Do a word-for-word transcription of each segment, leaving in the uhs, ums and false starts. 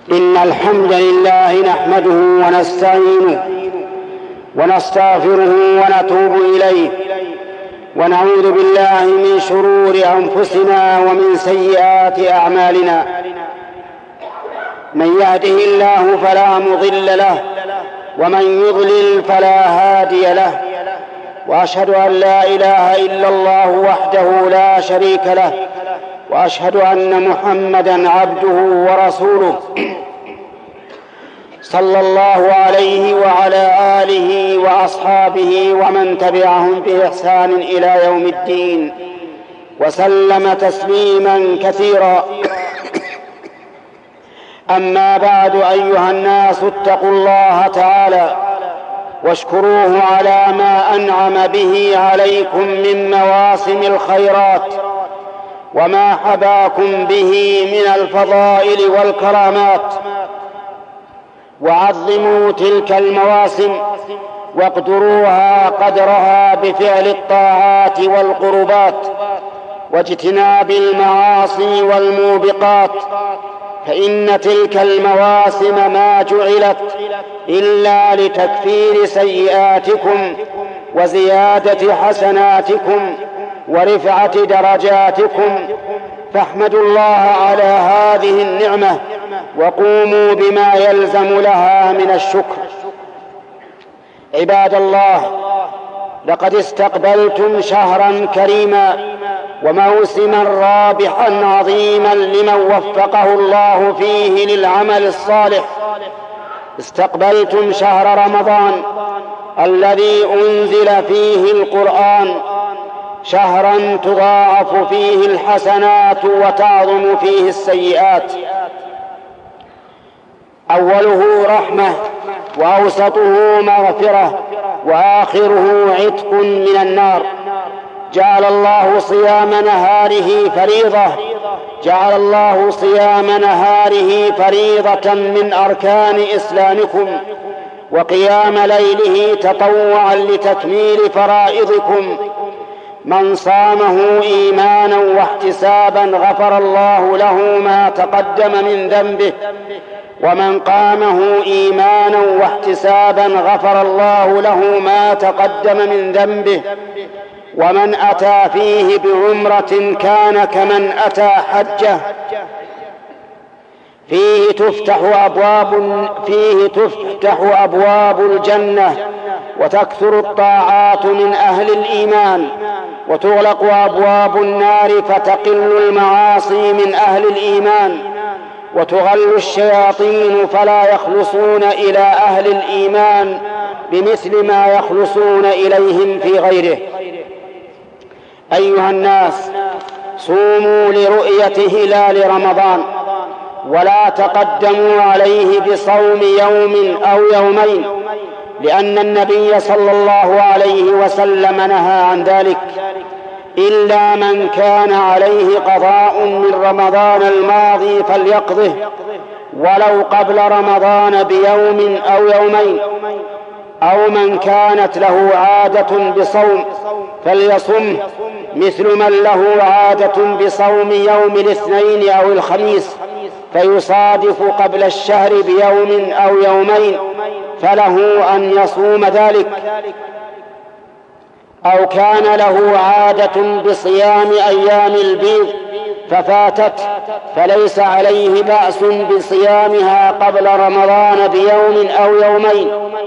إن الحمد لله نحمده ونستعينه ونستغفره ونتوب إليه، ونعوذ بالله من شرور أنفسنا ومن سيئات أعمالنا. من يهده الله فلا مضل له، ومن يضلل فلا هادي له، وأشهد أن لا إله إلا الله وحده لا شريك له، وأشهد أن محمدًا عبده ورسوله صلى الله عليه وعلى آله وأصحابه ومن تبعهم بإحسان إلى يوم الدين، وسلم تسليمًا كثيرا. أما بعد، أيها الناس، اتقوا الله تعالى واشكروه على ما أنعم به عليكم من مواسم الخيرات، وما حباكم به من الفضائل والكرامات، وعظموا تلك المواسم واقدروها قدرها بفعل الطاعات والقربات واجتناب المعاصي والموبقات، فإن تلك المواسم ما جعلت إلا لتكفير سيئاتكم وزيادة حسناتكم ورفعة درجاتكم، فاحمدوا الله على هذه النعمة وقوموا بما يلزم لها من الشكر. عباد الله، لقد استقبلتم شهرا كريما وموسما رابحا عظيما لمن وفقه الله فيه للعمل الصالح. استقبلتم شهر رمضان الذي أنزل فيه القرآن، شهرا تضاعف فيه الحسنات وتعظم فيه السيئات. أوله رحمة، وأوسطه مغفرة، وآخره عتق من النار. جعل الله صيام نهاره فريضة جعل الله صيام نهاره فريضة من أركان إسلامكم، وقيام ليله تطوعا لتكميل فرائضكم. من صامه إيمانا واحتسابا غفر الله له ما تقدم من ذنبه، ومن قامه إيمانا واحتسابا غفر الله له ما تقدم من ذنبه. ومن أتى فيه بعمرة كان كمن أتى حجة. فيه تفتح أبواب فيه تفتح أبواب الجنة، وتكثر الطاعات من أهل الإيمان، وتغلق أبواب النار فتقل المعاصي من أهل الإيمان، وتغل الشياطين فلا يخلصون إلى أهل الإيمان بمثل ما يخلصون إليهم في غيره. أيها الناس، صوموا لرؤية هلال رمضان، ولا تقدموا عليه بصوم يوم أو يومين، لأن النبي صلى الله عليه وسلم نهى عن ذلك، إلا من كان عليه قضاء من رمضان الماضي فليقضه ولو قبل رمضان بيوم أو يومين، أو من كانت له عادة بصوم فليصمه، مثل من له عادة بصوم يوم الاثنين أو الخميس فيصادف قبل الشهر بيوم أو يومين، فله أن يصوم ذلك. أو كان له عادة بصيام أيام البيض ففاتت، فليس عليه بأس بصيامها قبل رمضان بيوم أو يومين.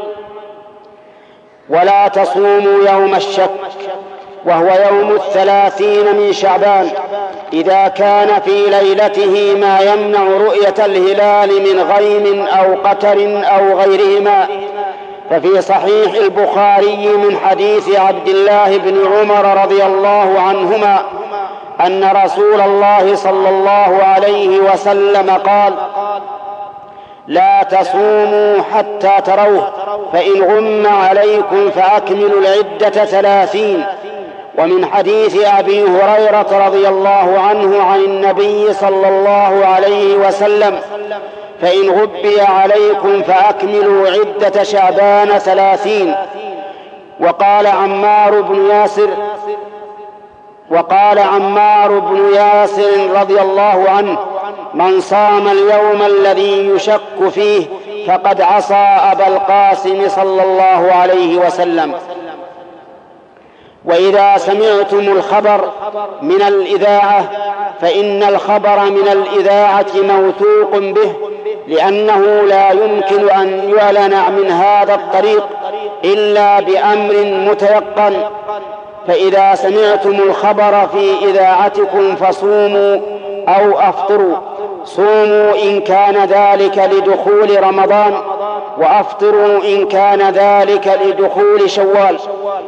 ولا تصوموا يوم الشك، وهو يوم الثلاثين من شعبان، إذا كان في ليلته ما يمنع رؤية الهلال من غيم أو قتر أو غيرهما. ففي صحيح البخاري من حديث عبد الله بن عمر رضي الله عنهما أن رسول الله صلى الله عليه وسلم قال: لا تصوموا حتى تروه، فإن غم عليكم فأكملوا العدة ثلاثين. ومن حديث أبي هريرة رضي الله عنه عن النبي صلى الله عليه وسلم: فإن غبي عليكم فأكملوا عدة شعبان ثلاثين. وقال عمار بن ياسر وقال عمار بن ياسر رضي الله عنه: من صام اليوم الذي يشك فيه فقد عصى أبا القاسم صلى الله عليه وسلم. وإذا سمعتم الخبر من الإذاعة فإن الخبر من الإذاعة موثوق به، لأنه لا يمكن أن يعلن من هذا الطريق إلا بأمر متيقن. فإذا سمعتم الخبر في إذاعتكم فصوموا أو أفطروا. صوموا إن كان ذلك لدخول رمضان، وأفطروا إن كان ذلك لدخول شوال.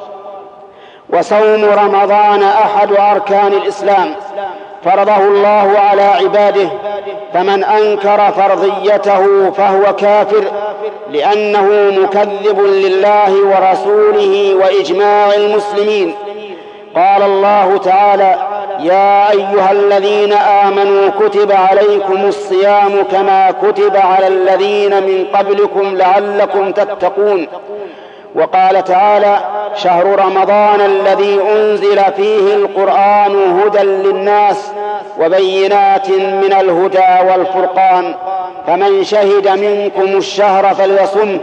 وصوم رمضان أحد أركان الإسلام، فرضه الله على عباده، فمن أنكر فرضيته فهو كافر، لأنه مكذب لله ورسوله وإجماع المسلمين. قال الله تعالى: يا أيها الذين آمنوا كتب عليكم الصيام كما كتب على الذين من قبلكم لعلكم تتقون. وقال تعالى: شهر رمضان الذي أنزل فيه القرآن هدى للناس وبينات من الهدى والفرقان، فمن شهد منكم الشهر فليصمه.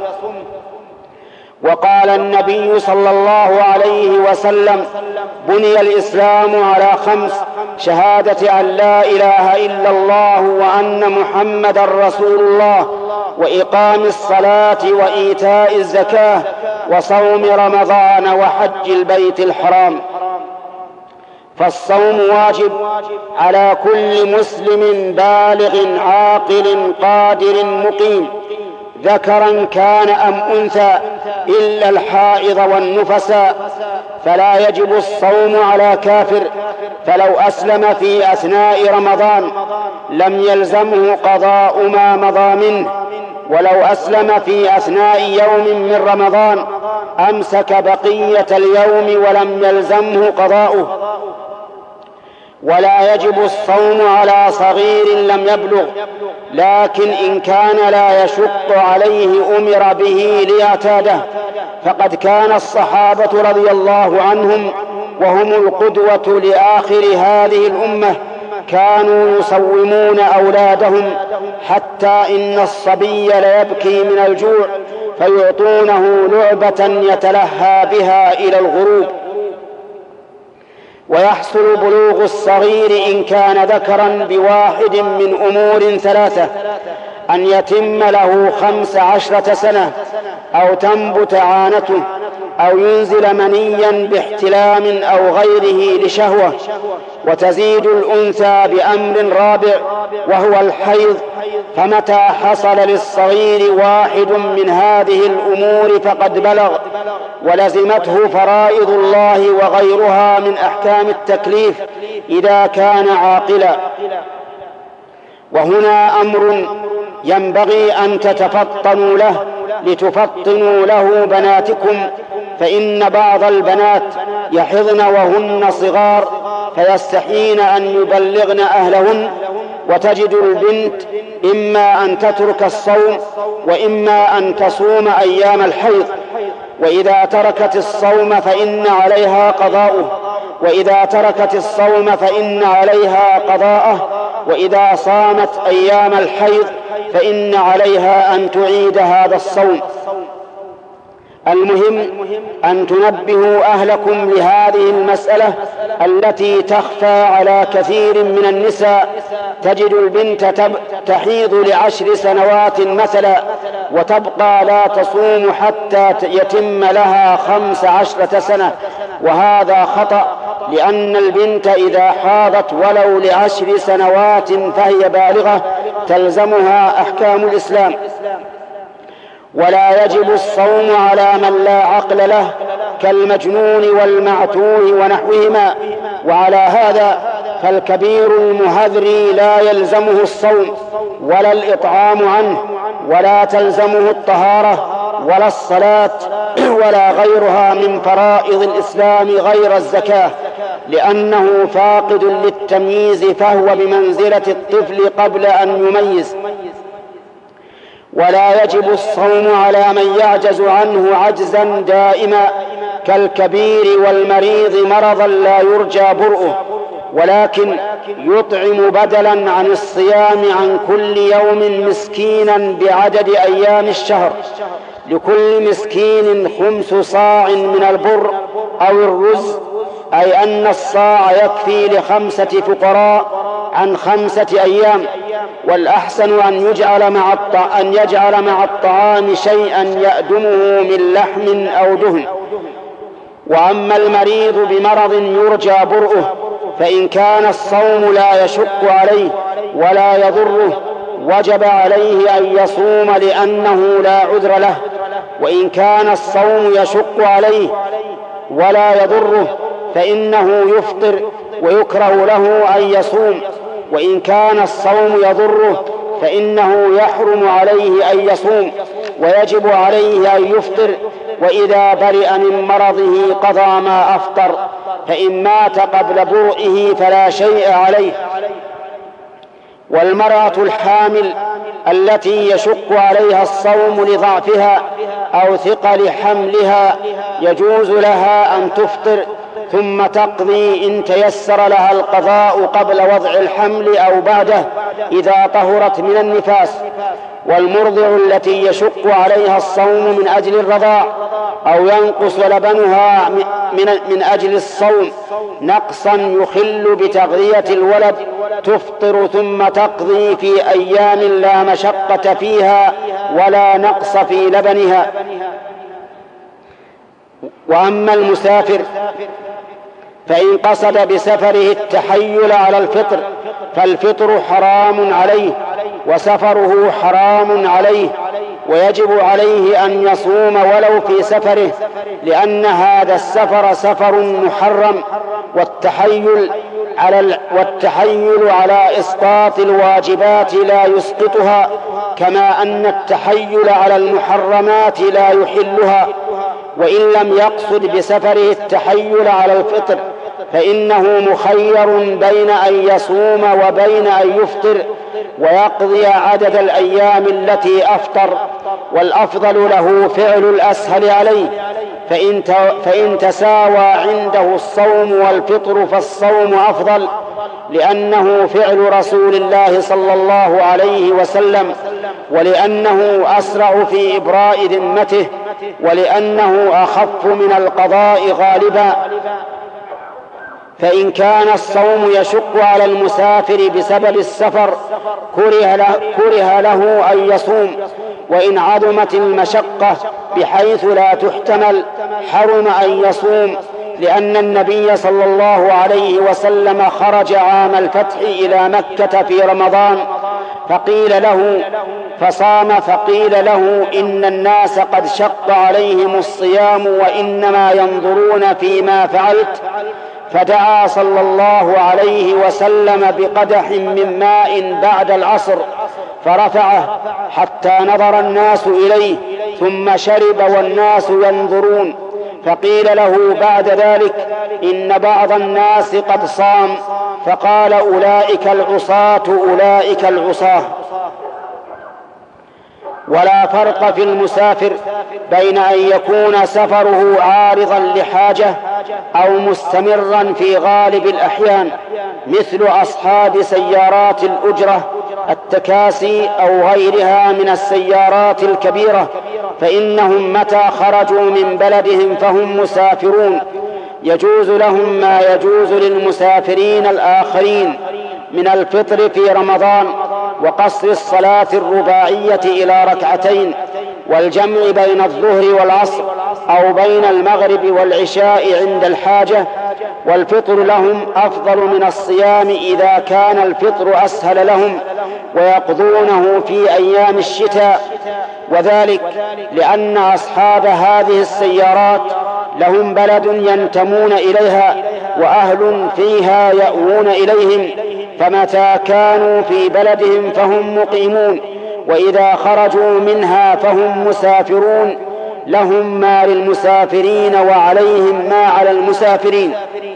وقال النبي صلى الله عليه وسلم: بني الإسلام على خمس: شهادة أن لا إله إلا الله وأن محمدا رسول الله، وإقام الصلاة وإيتاء الزكاة، وصوم رمضان وحج البيت الحرام. فالصوم واجب على كل مسلم بالغ عاقل قادر مقيم، ذكرا كان أم أنثى، إلا الحائض والنفساء، فلا يجب الصوم على كافر. فلو أسلم في أثناء رمضان لم يلزمه قضاء ما مضى منه، ولو أسلم في أثناء يوم من رمضان أمسك بقية اليوم ولم يلزمه قضاؤه. ولا يجب الصوم على صغير لم يبلغ، لكن إن كان لا يشق عليه أمر به ليعتاده، فقد كان الصحابة رضي الله عنهم وهم القدوة لآخر هذه الأمة كانوا يصومون أولادهم، حتى إن الصبي ليبكي من الجوع فيعطونه لعبة يتلهى بها إلى الغروب. ويحصل بلوغ الصغير إن كان ذكرا بواحد من أمور ثلاثة: أن يتم له خمس عشرة سنة، أو تنبت عانته، أو ينزل منيا باحتلام أو غيره لشهوة. وتزيد الأنثى بأمر رابع وهو الحيض، فمتى حصل للصغير واحد من هذه الأمور فقد بلغ، ولزمته فرائض الله وغيرها من أحكام التكليف إذا كان عاقلا. وهنا أمر ينبغي أن تتفطنوا له لتفطنوا له بناتكم، فإن بعض البنات يحضن وهن صغار فيستحين أن يبلغن أهلهن، وتجد البنت إما أن تترك الصوم وإما أن تصوم أيام الحيض، وإذا تركت الصوم فإن عليها قضاؤه، وإذا تركت الصوم فإن عليها قضاءه، وإذا صامت أيام الحيض فإن عليها أن تعيد هذا الصوم. المهم أن تنبهوا أهلكم لهذه المسألة التي تخفى على كثير من النساء. تجد البنت تحيض لعشر سنوات مثلا وتبقى لا تصوم حتى يتم لها خمس عشرة سنة، وهذا خطأ، لأن البنت إذا حاضت ولو لعشر سنوات فهي بالغة تلزمها أحكام الإسلام. ولا يجب الصوم على من لا عقل له كالمجنون والمعتوه ونحوهما، وعلى هذا فالكبير المهذري لا يلزمه الصوم ولا الإطعام عنه، ولا تلزمه الطهارة ولا الصلاة ولا غيرها من فرائض الإسلام غير الزكاة، لأنه فاقد للتمييز فهو بمنزلة الطفل قبل أن يميز. ولا يجب الصوم على من يعجز عنه عجزا دائما كالكبير والمريض مرضا لا يرجى برؤه، ولكن يطعم بدلا عن الصيام عن كل يوم مسكينا بعدد أيام الشهر، لكل مسكين خمس صاع من البر أو الرز، أي أن الصاع يكفي لخمسة فقراء عن خمسة أيام. والأحسن أن يجعل مع أن يجعل مع الطعام شيئا يأدمه من لحم أو دهن. وأما المريض بمرض يرجى برؤه، فإن كان الصوم لا يشق عليه ولا يضره وجب عليه أن يصوم لأنه لا عذر له. وإن كان الصوم يشق عليه ولا يضره فإنه يفطر ويكره له أن يصوم. وإن كان الصوم يضره فإنه يحرم عليه أن يصوم ويجب عليه أن يفطر. وإذا برئ من مرضه قضى ما أفطر، فإن مات قبل برئه فلا شيء عليه. والمرأة الحامل التي يشق عليها الصوم لضعفها أو ثقل حملها يجوز لها أن تفطر ثم تقضي إن تيسر لها القضاء قبل وضع الحمل أو بعده إذا طهرت من النفاس. والمرضع التي يشق عليها الصوم من أجل الرضاع أو ينقص لبنها من أجل الصوم نقصا يخل بتغذية الولد تفطر ثم تقضي في أيام لا مشقة فيها ولا نقص في لبنها. وأما المسافر فإن قصد بسفره التحيل على الفطر فالفطر حرام عليه وسفره حرام عليه، ويجب عليه أن يصوم ولو في سفره، لأن هذا السفر سفر محرم، والتحيل على والتحيل على إسقاط الواجبات لا يسقطها، كما أن التحيل على المحرمات لا يحلها. وإن لم يقصد بسفره التحيل على الفطر فإنه مخير بين أن يصوم وبين أن يفطر ويقضي عدد الأيام التي أفطر، والأفضل له فعل الأسهل عليه. فإن, فإن تساوى عنده الصوم والفطر فالصوم أفضل، لأنه فعل رسول الله صلى الله عليه وسلم، ولأنه أسرع في إبراء ذمته، ولأنه أخف من القضاء غالبا. فإن كان الصوم يشق على المسافر بسبب السفر كره له, كره له أن يصوم، وإن عظمت المشقة بحيث لا تحتمل حرم أن يصوم، لأن النبي صلى الله عليه وسلم خرج عام الفتح إلى مكة في رمضان فقيل له فصام فقيل له إن الناس قد شق عليهم الصيام وإنما ينظرون فيما فعلت، فدعا صلى الله عليه وسلم بقدح من ماء بعد العصر فرفعه حتى نظر الناس إليه ثم شرب والناس ينظرون، فقيل له بعد ذلك إن بعض الناس قد صام، فقال أولئك العصاة أولئك العصاة. ولا فرق في المسافر بين أن يكون سفره عارضا لحاجة أو مستمرا في غالب الأحيان مثل أصحاب سيارات الأجرة التكاسي أو غيرها من السيارات الكبيرة، فإنهم متى خرجوا من بلدهم فهم مسافرون، يجوز لهم ما يجوز للمسافرين الآخرين من الفطر في رمضان وقصر الصلاة الرباعية إلى ركعتين، والجمع بين الظهر والعصر أو بين المغرب والعشاء عند الحاجة. والفطر لهم أفضل من الصيام إذا كان الفطر أسهل لهم، ويقضونه في أيام الشتاء، وذلك لأن أصحاب هذه السيارات لهم بلد ينتمون إليها وأهل فيها يأوون إليهم، فمتى كانوا في بلدهم فهم مقيمون، وإذا خرجوا منها فهم مسافرون، لهم ما للمسافرين وعليهم ما على المسافرين.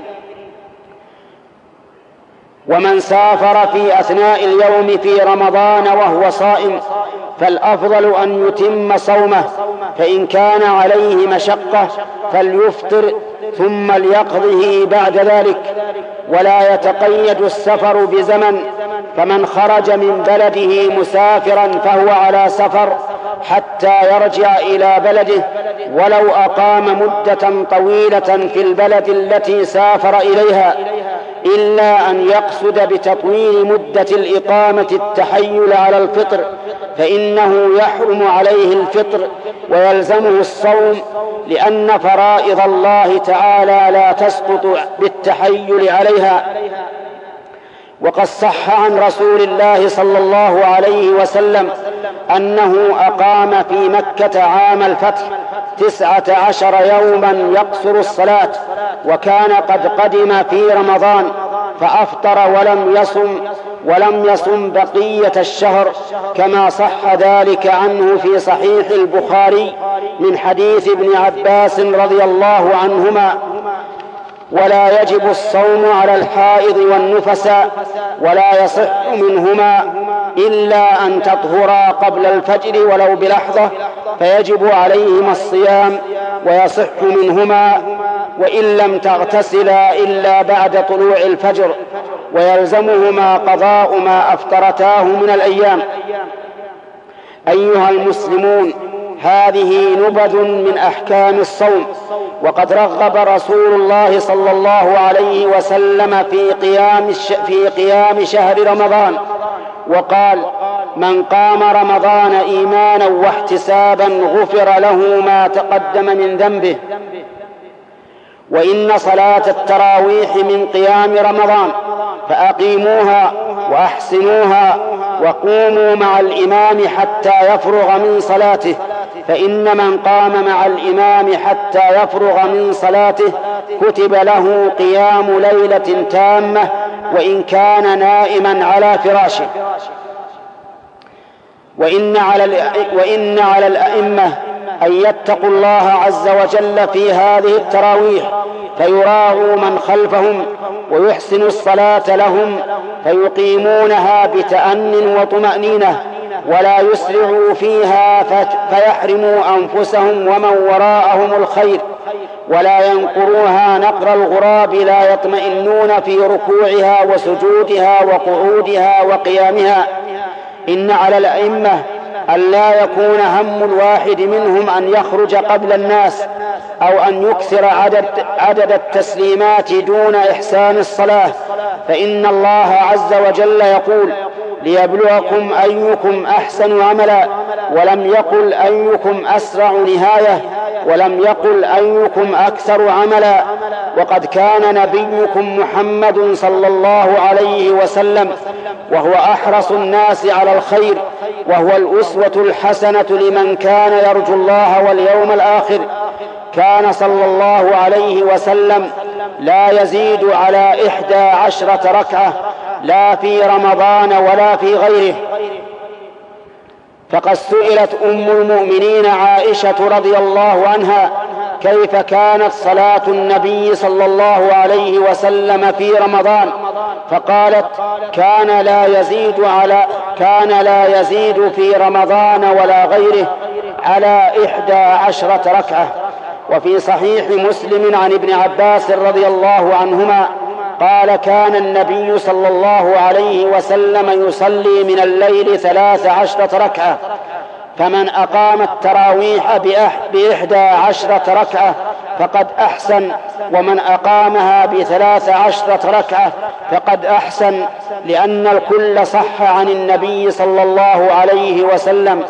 ومن سافر في أثناء اليوم في رمضان وهو صائم فالأفضل أن يتم صومه، فإن كان عليه مشقة فليفطر ثم ليقضه بعد ذلك. ولا يتقيد السفر بزمن، فمن خرج من بلده مسافرا فهو على سفر حتى يرجع إلى بلده، ولو أقام مدة طويلة في البلد التي سافر إليها، إلا أن يقصد بتطويل مدة الإقامة التحيل على الفطر، فإنه يحرم عليه الفطر ويلزمه الصوم، لأن فرائض الله تعالى لا تسقط بالتحيل عليها. وقد صح عن رسول الله صلى الله عليه وسلم أنه أقام في مكة عام الفتح تسعة عشر يوما يقصر الصلاة، وكان قد قدم في رمضان فأفطر ولم يصم ولم يصم بقية الشهر، كما صح ذلك عنه في صحيح البخاري من حديث ابن عباس رضي الله عنهما: ولا يجب الصوم على الحائض والنفساء، ولا يصح منهما إلا أن تطهرا قبل الفجر ولو بلحظة، فيجب عليهما الصيام، ويصح منهما وإن لم تغتسلا إلا بعد طلوع الفجر، ويلزمهما قضاء ما أفطرتاه من الأيام. أيها المسلمون، هذه نبذ من أحكام الصوم، وقد رغب رسول الله صلى الله عليه وسلم في قيام في قيام شهر رمضان، وقال: من قام رمضان إيمانا واحتسابا غفر له ما تقدم من ذنبه. وإن صلاة التراويح من قيام رمضان، فأقيموها وأحسنوها وقوموا مع الإمام حتى يفرغ من صلاته، فإن من قام مع الإمام حتى يفرغ من صلاته كتب له قيام ليلة تامة، وإن كان نائما على فراشه. وإن على وإن على الأئمة أن يتقوا الله عز وجل في هذه التراويح، فيراعوا من خلفهم ويحسنوا الصلاة لهم، فيقيمونها بتأن وطمأنينة، ولا يسرعوا فيها فيحرموا أنفسهم ومن وراءهم الخير، ولا ينقروها نقر الغراب، لا يطمئنون في ركوعها وسجودها وقعودها وقيامها. إن على الأئمة أن لا يكون هم الواحد منهم أن يخرج قبل الناس، أو أن يكثر عدد, عدد التسليمات دون إحسان الصلاة، فإن الله عز وجل يقول: ليبلوكم أيكم أحسن عملا، ولم يقل أيكم أسرع نهاية، ولم يقل أيكم أكثر عملا. وقد كان نبيكم محمد صلى الله عليه وسلم وهو أحرص الناس على الخير، وهو الأسوة الحسنة لمن كان يرجو الله واليوم الآخر. كان صلى الله عليه وسلم لا يزيد على إحدى عشرة ركعة، لا في رمضان ولا في غيره. فقد سئلت أم المؤمنين عائشة رضي الله عنها: كيف كانت صلاة النبي صلى الله عليه وسلم في رمضان؟ فقالت: كان لا يزيد على كان لا يزيد في رمضان ولا غيره على إحدى عشرة ركعة. وفي صحيح مسلم عن ابن عباس رضي الله عنهما قال: كان النبي صلى الله عليه وسلم يصلي من الليل ثلاث عشرة ركعة، فمن أقام التراويح بإحدى عشرة ركعة فقد أحسن، ومن أقامها بثلاث عشرة ركعة فقد أحسن، لأن الكل صح عن النبي صلى الله عليه وسلم.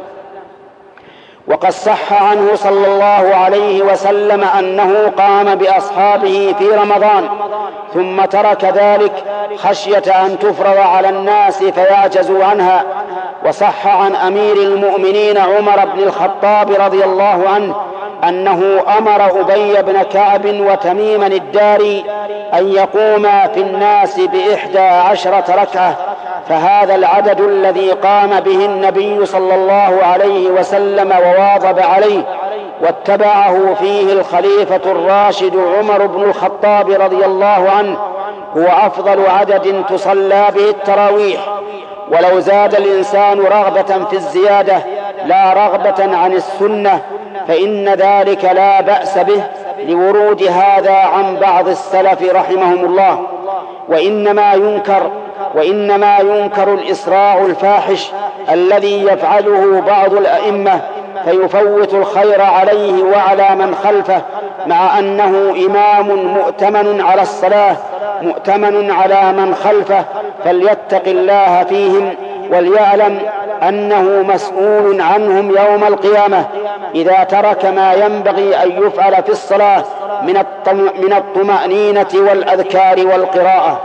وقد صح عنه صلى الله عليه وسلم أنه قام بأصحابه في رمضان ثم ترك ذلك خشية أن تفرض على الناس فيعجزوا عنها. وصح عن أمير المؤمنين عمر بن الخطاب رضي الله عنه أنه أمر أبي بن كعب وتميما الداري أن يقوما في الناس بإحدى عشرة ركعة، فهذا العدد الذي قام به النبي صلى الله عليه وسلم وواظب عليه واتبعه فيه الخليفة الراشد عمر بن الخطاب رضي الله عنه هو أفضل عدد تصلى به التراويح. ولو زاد الإنسان رغبة في الزيادة لا رغبة عن السنة فإن ذلك لا بأس به، لورود هذا عن بعض السلف رحمهم الله. وإنما ينكر وإنما ينكر الإسراع الفاحش الذي يفعله بعض الأئمة فيفوت الخير عليه وعلى من خلفه، مع أنه إمام مؤتمن على الصلاة مؤتمن على من خلفه، فليتق الله فيهم وليعلم أنه مسؤول عنهم يوم القيامة إذا ترك ما ينبغي أن يفعل في الصلاة من الطمأنينة والأذكار والقراءة.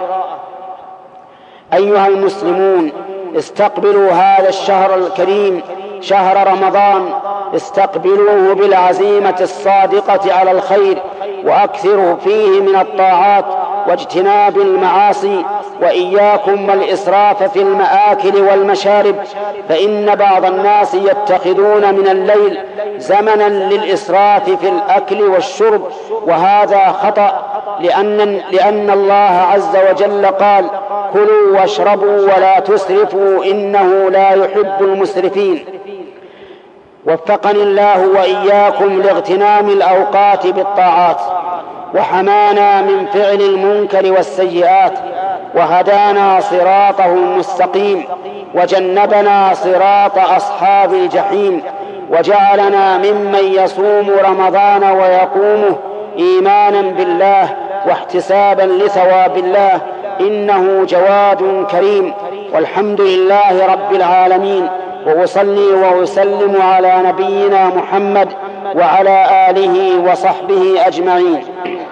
أيها المسلمون، استقبلوا هذا الشهر الكريم شهر رمضان، استقبلوه بالعزيمة الصادقة على الخير، وأكثروا فيه من الطاعات واجتناب المعاصي، وإياكم والإسراف في المآكل والمشارب، فإن بعض الناس يتخذون من الليل زمنا للإسراف في الأكل والشرب، وهذا خطأ، لأن, لأن الله عز وجل قال: كلوا واشربوا ولا تسرفوا إنه لا يحب المسرفين. وفقني الله وإياكم لاغتنام الأوقات بالطاعات، وحمانا من فعل المنكر والسيئات، وهدانا صراطه المستقيم، وجنبنا صراط أصحاب الجحيم، وجعلنا ممن يصوم رمضان ويقومه إيمانا بالله واحتسابا لثواب الله، إنه جواد كريم. والحمد لله رب العالمين، وأصلي وأسلم على نبينا محمد وعلى آله وصحبه أجمعين.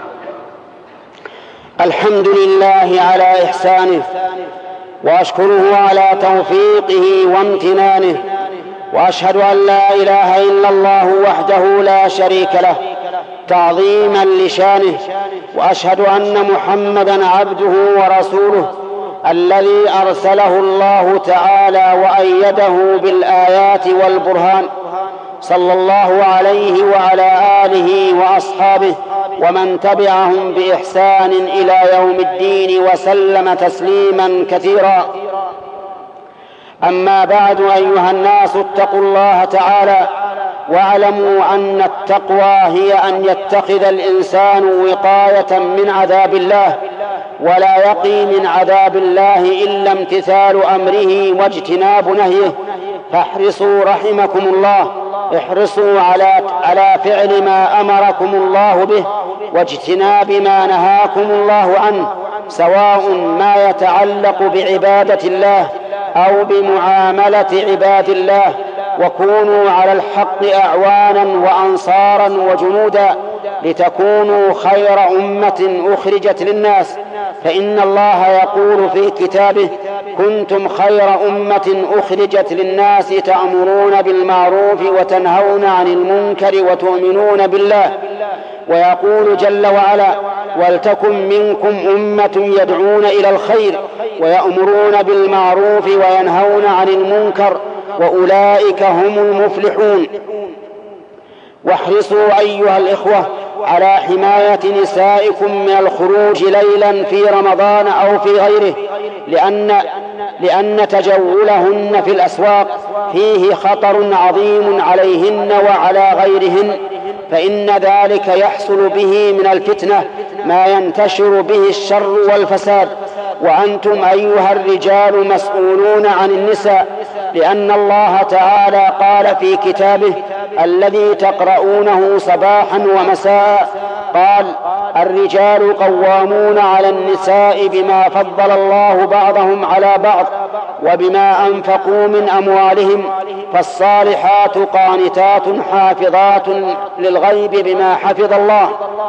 الحمد لله على إحسانه، وأشكره على توفيقه وامتنانه، وأشهد أن لا إله إلا الله وحده لا شريك له تعظيما لشانه، وأشهد أن محمدا عبده ورسوله الذي أرسله الله تعالى وأيده بالآيات والبرهان، صلى الله عليه وعلى آله وأصحابه ومن تبعهم بإحسان إلى يوم الدين وسلم تسليما كثيرا. أما بعد، أيها الناس، اتقوا الله تعالى، واعلموا أن التقوى هي أن يتخذ الإنسان وقاية من عذاب الله، ولا يقي من عذاب الله إلا امتثال أمره واجتناب نهيه. فاحرصوا رحمكم الله، احرصوا على على فعل ما أمركم الله به واجتناب ما نهاكم الله عنه، سواء ما يتعلق بعبادة الله أو بمعاملة عباد الله، وكونوا على الحق أعوانا وأنصارا وجنودا لتكونوا خير أمة أخرجت للناس، فإن الله يقول في كتابه: كنتم خير أمة أخرجت للناس تأمرون بالمعروف وتنهون عن المنكر وتؤمنون بالله. ويقول جل وعلا: ولتكن منكم أمة يدعون إلى الخير ويأمرون بالمعروف وينهون عن المنكر وأولئك هم المفلحون. واحرصوا أيها الإخوة على حماية نسائكم من الخروج ليلا في رمضان أو في غيره، لأن, لأن تجولهن في الأسواق فيه خطر عظيم عليهن وعلى غيرهن، فإن ذلك يحصل به من الفتنة ما ينتشر به الشر والفساد. وأنتم أيها الرجال مسؤولون عن النساء، لأن الله تعالى قال في كتابه الذي تقرؤونه صباحا ومساء: قال: الرجال قوامون على النساء بما فضل الله بعضهم على بعض وبما أنفقوا من أموالهم، فالصالحات قانتات حافظات للغيب بما حفظ الله.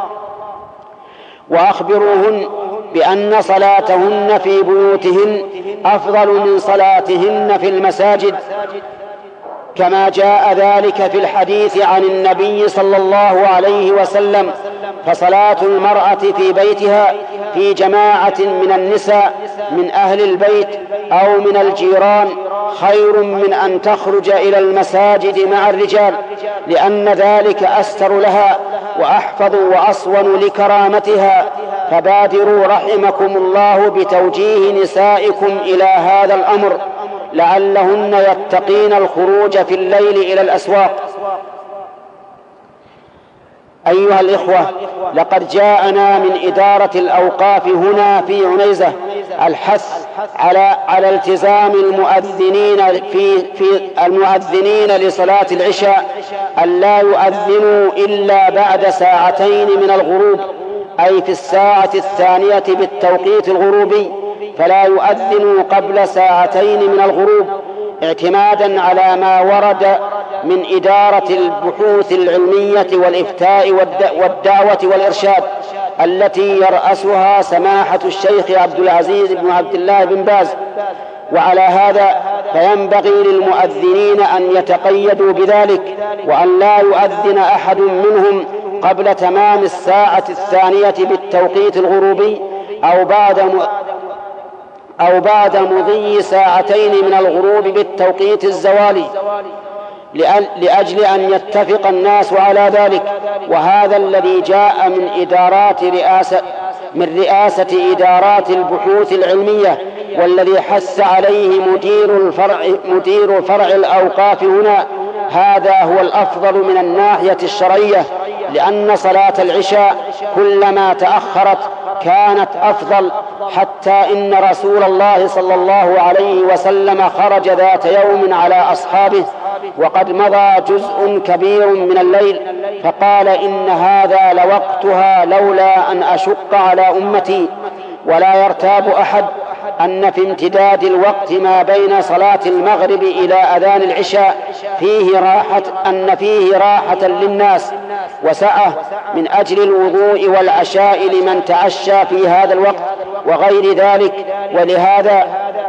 وأخبروهن بأن صلاتهن في بيوتهن أفضل من صلاتهن في المساجد، كما جاء ذلك في الحديث عن النبي صلى الله عليه وسلم: فصلاة المرأة في بيتها في جماعة من النساء من أهل البيت أو من الجيران خير من أن تخرج إلى المساجد مع الرجال، لأن ذلك أستر لها وأحفظ وأصون لكرامتها. فبادروا رحمكم الله بتوجيه نسائكم إلى هذا الأمر، لعلهن يتقين الخروج في الليل إلى الأسواق. أيها الإخوة، لقد جاءنا من إدارة الأوقاف هنا في عنيزة الحث على على التزام المؤذنين في في المؤذنين لصلاة العشاء أن لا يؤذنوا إلا بعد ساعتين من الغروب، أي في الساعة الثانية بالتوقيت الغروبي، فلا يؤذنوا قبل ساعتين من الغروب، اعتمادا على ما ورد من إدارة البحوث العلمية والإفتاء والدعوة والإرشاد التي يرأسها سماحة الشيخ عبد العزيز بن عبد الله بن باز. وعلى هذا فينبغي للمؤذنين أن يتقيدوا بذلك، وأن لا يؤذن أحد منهم قبل تمام الساعة الثانية بالتوقيت الغروبي أو بعد م... أو بعد مضي ساعتين من الغروب بالتوقيت الزوالي، لأجل أن يتفق الناس على ذلك. وهذا الذي جاء من إدارات رئاسة من رئاسة إدارات البحوث العلمية، والذي حث عليه مدير الفرع مدير فرع الأوقاف هنا. هذا هو الأفضل من الناحية الشرعية، لأن صلاة العشاء كلما تأخرت كانت أفضل، حتى إن رسول الله صلى الله عليه وسلم خرج ذات يوم على أصحابه وقد مضى جزء كبير من الليل، فقال: إن هذا لوقتها لولا أن أشق على أمتي. ولا يرتاب أحد أن في امتداد الوقت ما بين صلاة المغرب إلى أذان العشاء فيه راحة أن فيه راحة للناس وسعة من أجل الوضوء والعشاء لمن تعشى في هذا الوقت وغير ذلك. ولهذا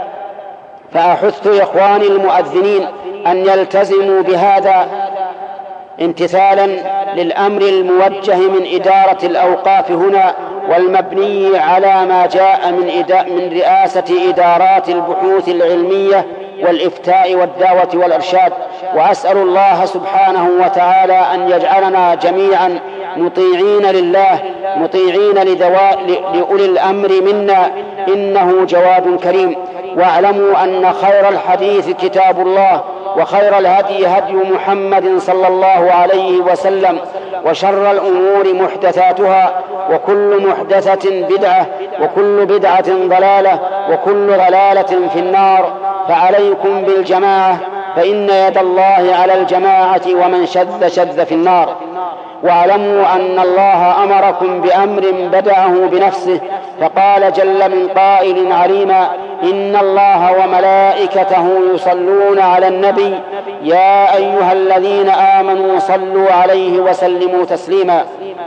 فأحث إخواني المؤذنين أن يلتزموا بهذا امتثالا للأمر الموجه من إدارة الأوقاف هنا، والمبني على ما جاء من, من رئاسة إدارات البحوث العلمية والإفتاء والدعوة والإرشاد. وأسأل الله سبحانه وتعالى أن يجعلنا جميعا مطيعين لله مطيعين لأولي الأمر منا، إنه جواد كريم. واعلموا أن خير الحديث كتاب الله، وخير الهدي هدي محمد صلى الله عليه وسلم، وشر الأمور محدثاتها، وكل محدثة بدعة، وكل بدعة ضلالة، وكل ضلالة في النار. فعليكم بالجماعة، فإن يد الله على الجماعة، ومن شذ شذ في النار. واعلموا أن الله أمركم بأمر بدأه بنفسه، فقال جل من قائل عليما: إن الله وملائكته يصلون على النبي يا أيها الذين آمنوا صلوا عليه وسلموا تسليما.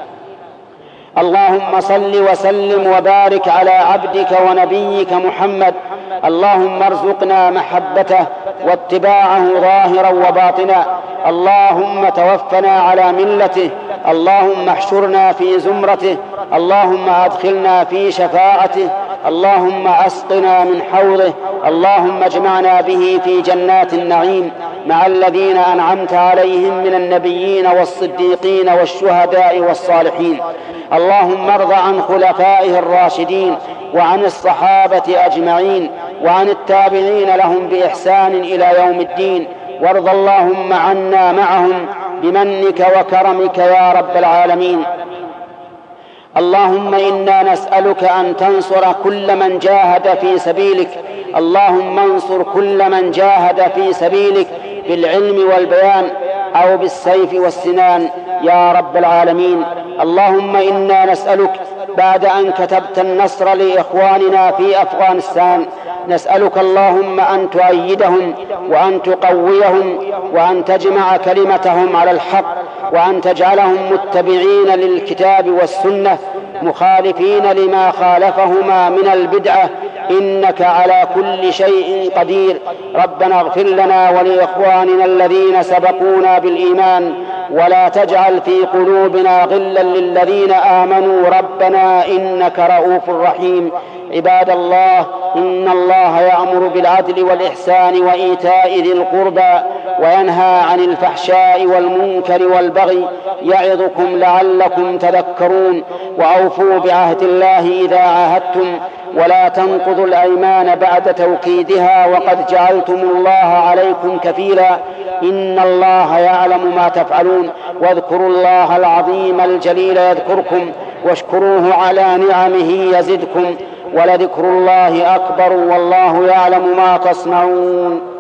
اللهم صل وسلم وبارك على عبدك ونبيك محمد. اللهم ارزقنا محبته واتباعه ظاهرا وباطنا. اللهم توفنا على ملته. اللهم احشرنا في زمرته. اللهم ادخلنا في شفاعته. اللهم اسقنا من حوضه. اللهم اجمعنا به في جنات النعيم مع الذين أنعمت عليهم من النبيين والصديقين والشهداء والصالحين. اللهم ارض عن خلفائه الراشدين وعن الصحابة أجمعين وعن التابعين لهم بإحسان إلى يوم الدين، وارض اللهم عنا معهم بمنك وكرمك يا رب العالمين. اللهم إنا نسألك أن تنصر كل من جاهد في سبيلك. اللهم انصر كل من جاهد في سبيلك بالعلم والبيان أو بالسيف والسنان يا رب العالمين. اللهم إنا نسألك بعد أن كتبت النصر لإخواننا في أفغانستان، نسألك اللهم أن تؤيدهم وأن تقويهم وأن تجمع كلمتهم على الحق، وأن تجعلهم متبعين للكتاب والسنة مخالفين لما خالفهما من البدعة، إنك على كل شيء قدير. ربنا اغفر لنا ولإخواننا الذين سبقونا بالإيمان، ولا تجعل في قلوبنا غلا للذين آمنوا ربنا إنك رؤوف رحيم. عباد الله، إن الله يأمر بالعدل والإحسان وإيتاء ذي القربى وينهى عن الفحشاء والمنكر والبغي، يعظكم لعلكم تذكرون. وأوفوا بعهد الله إذا عاهدتم، ولا تنقضوا الأيمان بعد توكيدها، وقد جعلتم الله عليكم كفيلا. إن الله يعلم ما تفعلون. واذكروا الله العظيم الجليل يذكركم واشكروه على نعمه يزدكم ولذكر الله أكبر والله يعلم ما تصنعون.